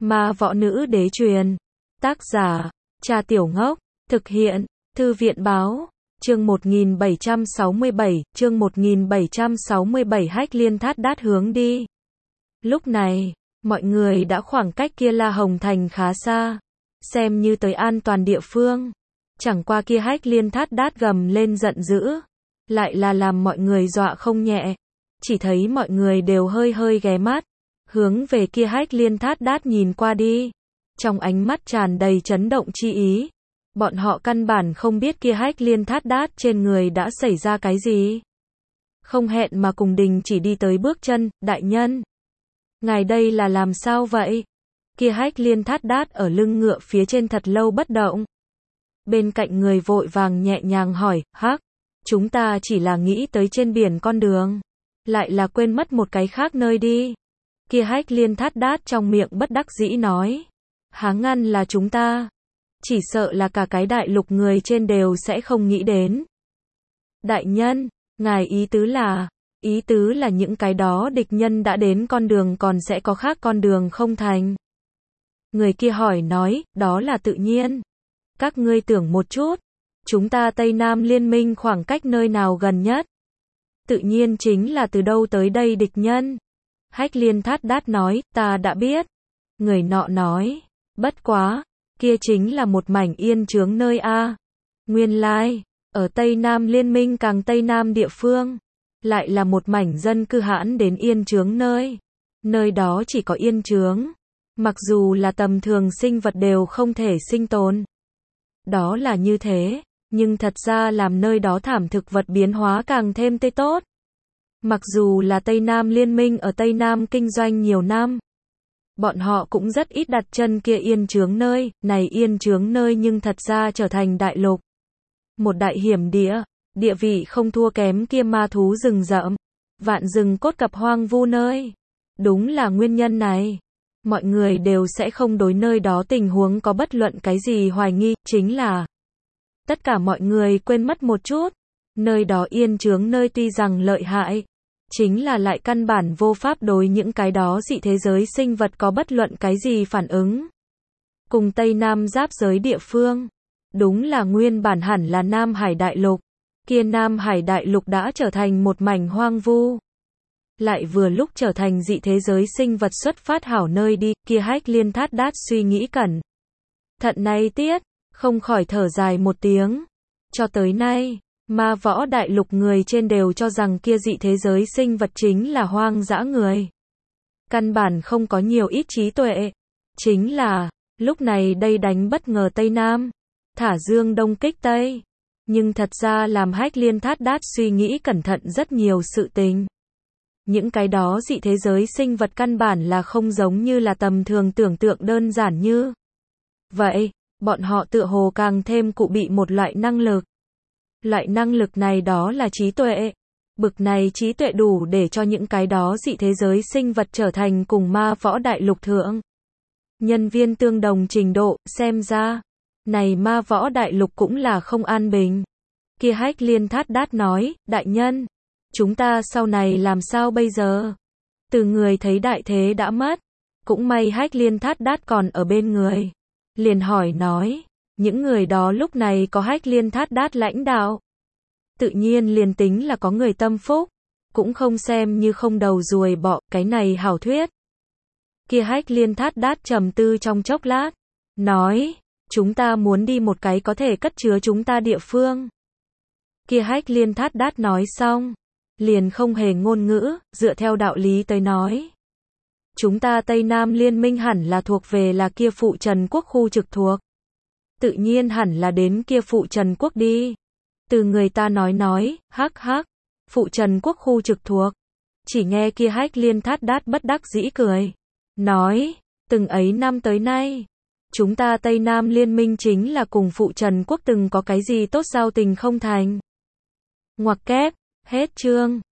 Ma võ nữ đế truyền. Tác giả, Cha Tiểu Ngốc. Thực hiện, Thư viện báo. Chương 1767, Hách Liên Thát Đát hướng đi. Lúc này, mọi người đã khoảng cách kia La Hồng Thành khá xa, xem như tới an toàn địa phương. Chẳng qua kia Hách Liên Thát Đát gầm lên giận dữ, lại là làm mọi người dọa không nhẹ. Chỉ thấy mọi người đều hơi hơi ghé mắt, hướng về kia Hách Liên Thát Đát nhìn qua đi. Trong ánh mắt tràn đầy chấn động chi ý. Bọn họ căn bản không biết kia Hách Liên Thát Đát trên người đã xảy ra cái gì. Không hẹn mà cùng đình chỉ đi tới bước chân, đại nhân. Ngài đây là làm sao vậy? Kia Hách Liên Thát Đát ở lưng ngựa phía trên thật lâu bất động. Bên cạnh người vội vàng nhẹ nhàng hỏi, hắc, chúng ta chỉ là nghĩ tới trên biển con đường, lại là quên mất một cái khác nơi đi. Kia Hách Liên Thát Đát trong miệng bất đắc dĩ nói, há ngăn là chúng ta, chỉ sợ là cả cái đại lục người trên đều sẽ không nghĩ đến. Đại nhân, ngài ý tứ là những cái đó địch nhân đã đến con đường còn sẽ có khác con đường không thành. Người kia hỏi nói, đó là tự nhiên. Các ngươi tưởng một chút, chúng ta Tây Nam liên minh khoảng cách nơi nào gần nhất? Tự nhiên chính là từ đâu tới đây địch nhân. Hách Liên Thát Đát nói, ta đã biết. Người nọ nói, bất quá, kia chính là một mảnh yên chướng nơi a. Nguyên lai, ở Tây Nam liên minh càng Tây Nam địa phương, lại là một mảnh dân cư hãn đến yên chướng nơi. Nơi đó chỉ có yên chướng, mặc dù là tầm thường sinh vật đều không thể sinh tồn. Đó là như thế, nhưng thật ra làm nơi đó thảm thực vật biến hóa càng thêm tươi tốt. Mặc dù là Tây Nam liên minh ở Tây Nam kinh doanh nhiều năm, bọn họ cũng rất ít đặt chân kia yên chướng nơi, này yên chướng nơi nhưng thật ra trở thành đại lục. Một đại hiểm địa, địa vị không thua kém kia ma thú rừng rậm, vạn rừng cốt cặp hoang vu nơi. Đúng là nguyên nhân này, mọi người đều sẽ không đối nơi đó tình huống có bất luận cái gì hoài nghi, chính là tất cả mọi người quên mất một chút, nơi đó yên chướng nơi tuy rằng lợi hại, chính là lại căn bản vô pháp đối những cái đó dị thế giới sinh vật có bất luận cái gì phản ứng. Cùng Tây Nam giáp giới địa phương, đúng là nguyên bản hẳn là Nam Hải Đại Lục, kia Nam Hải Đại Lục đã trở thành một mảnh hoang vu. Lại vừa lúc trở thành dị thế giới sinh vật xuất phát hảo nơi đi, kia Hách Liên Thát Đát suy nghĩ cẩn thận này tiết, không khỏi thở dài một tiếng. Cho tới nay, ma võ đại lục người trên đều cho rằng kia dị thế giới sinh vật chính là hoang dã người. Căn bản không có nhiều ít trí tuệ. Chính là, lúc này đây đánh bất ngờ Tây Nam, thả Dương Đông kích Tây. Nhưng thật ra làm Hách Liên Thát Đát suy nghĩ cẩn thận rất nhiều sự tình. Những cái đó dị thế giới sinh vật căn bản là không giống như là tầm thường tưởng tượng đơn giản như vậy, bọn họ tựa hồ càng thêm cụ bị một loại năng lực. Loại năng lực này đó là trí tuệ. Bực này trí tuệ đủ để cho những cái đó dị thế giới sinh vật trở thành cùng ma võ đại lục thượng nhân viên tương đồng trình độ, xem ra này ma võ đại lục cũng là không an bình. Kia Hách Liên Thát Đát nói, đại nhân, chúng ta sau này làm sao bây giờ? Từ người thấy đại thế đã mất, cũng may Hách Liên Thát Đát còn ở bên người. Liền hỏi nói, những người đó lúc này có Hách Liên Thát Đát lãnh đạo. Tự nhiên liền tính là có người tâm phúc, cũng không xem như không đầu ruồi bọ, cái này hảo thuyết. Kia Hách Liên Thát Đát trầm tư trong chốc lát, nói, chúng ta muốn đi một cái có thể cất chứa chúng ta địa phương. Kia Hách Liên Thát Đát nói xong, liền không hề ngôn ngữ, dựa theo đạo lý tới nói. Chúng ta Tây Nam liên minh hẳn là thuộc về là kia phụ Trần Quốc khu trực thuộc. Tự nhiên hẳn là đến kia phụ Trần Quốc đi. Từ người ta nói, hắc hắc, phụ Trần Quốc khu trực thuộc. Chỉ nghe kia Hách Liên Thát Đát bất đắc dĩ cười. Nói, từng ấy năm tới nay, chúng ta Tây Nam liên minh chính là cùng phụ Trần Quốc từng có cái gì tốt giao tình không thành. Ngoặc kép, hết chương.